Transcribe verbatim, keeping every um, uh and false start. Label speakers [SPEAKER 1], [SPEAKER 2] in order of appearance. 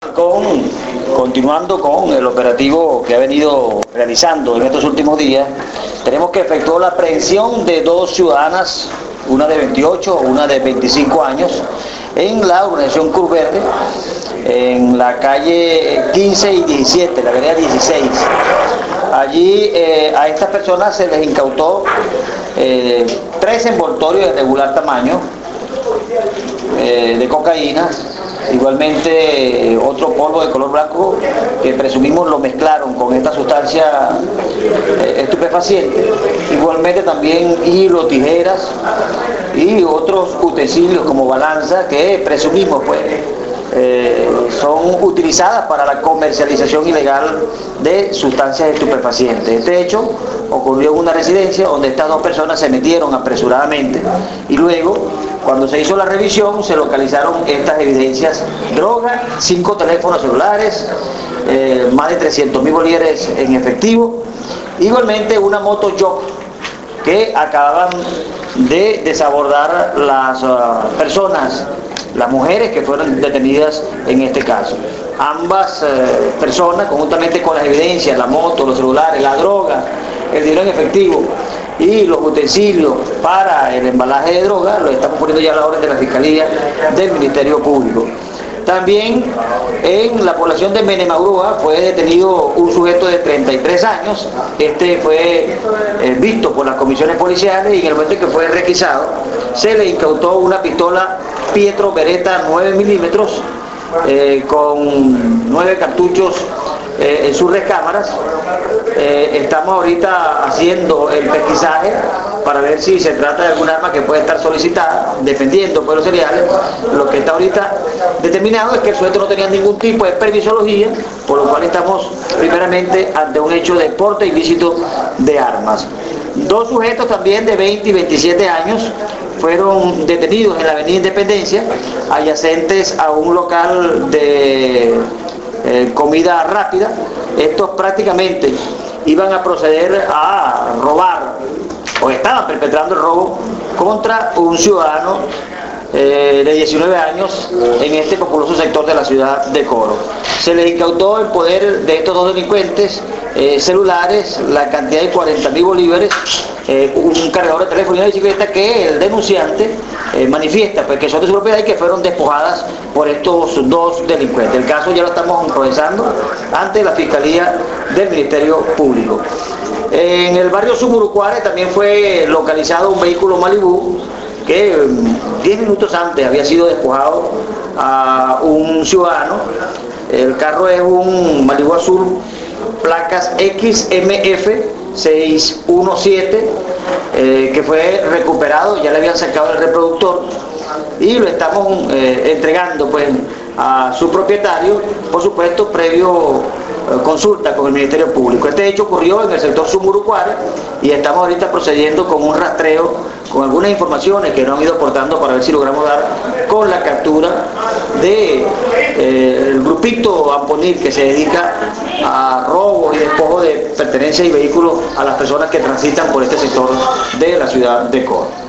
[SPEAKER 1] con, continuando con el operativo que ha venido realizando en estos últimos días, tenemos que efectuar la aprehensión de dos ciudadanas, una de veintiocho, una de veinticinco años, en la urbanización Cruz Verde, en la calle quince y diecisiete, la vereda dieciséis. Allí eh, a estas personas se les incautó eh, tres envoltorios de regular tamaño eh, de cocaína, igualmente eh, otro polvo de color blanco que presumimos lo mezclaron con esta sustancia eh, estupefaciente, igualmente también hilo, tijeras y otros utensilios como balanza que presumimos pues Eh, son utilizadas para la comercialización ilegal de sustancias estupefacientes. Este hecho ocurrió en una residencia donde estas dos personas se metieron apresuradamente y luego, cuando se hizo la revisión, se localizaron estas evidencias: droga, cinco teléfonos celulares, eh, más de trescientos mil bolívares en efectivo, igualmente una moto Jock que acababan de desabordar las uh, personas, las mujeres que fueron detenidas en este caso. Ambas eh, personas, conjuntamente con las evidencias, la moto, los celulares, la droga, el dinero en efectivo y los utensilios para el embalaje de droga, lo estamos poniendo ya a la orden de la Fiscalía del Ministerio Público. También en la población de Menemagrúa fue detenido un sujeto de treinta y tres años. Este fue eh, visto por las comisiones policiales y en el momento en que fue requisado se le incautó una pistola Pietro Beretta nueve milímetros eh, con nueve cartuchos eh, en sus recámaras. Eh, estamos ahorita haciendo el pesquisaje para ver si se trata de algún arma que puede estar solicitada, dependiendo por los cereales. Lo que está ahorita determinado es que el sujeto no tenía ningún tipo de permisología, por lo cual estamos primeramente ante un hecho de porte ilícito de armas. Dos sujetos también de veinte y veintisiete años fueron detenidos en la avenida Independencia, adyacentes a un local de eh, comida rápida. Estos prácticamente iban a proceder a robar, o estaban perpetrando el robo contra un ciudadano eh, de diecinueve años en este populoso sector de la ciudad de Coro. Se les incautó en poder de estos dos delincuentes eh, celulares, la cantidad de cuarenta mil bolívares, eh, un cargador de teléfono y una bicicleta que el denunciante eh, manifiesta pues, que son de su propiedad y que fueron despojadas por estos dos delincuentes. El caso ya lo estamos procesando ante la Fiscalía del Ministerio Público. En el barrio Sumurucuare también fue localizado un vehículo Malibú que diez minutos antes había sido despojado a un ciudadano. El carro es un Malibú azul, placas X M F seis uno siete, eh, que fue recuperado, ya le habían sacado el reproductor y lo estamos eh, entregando pues a su propietario, por supuesto previo eh, consulta con el Ministerio Público. Este hecho ocurrió en el sector Sumurucuare y estamos ahorita procediendo con un rastreo con algunas informaciones que nos han ido aportando para ver si logramos dar con la captura de eh, el grupito Amponil que se dedica a robo y despojo de pertenencias y vehículos a las personas que transitan por este sector de la ciudad de Coro.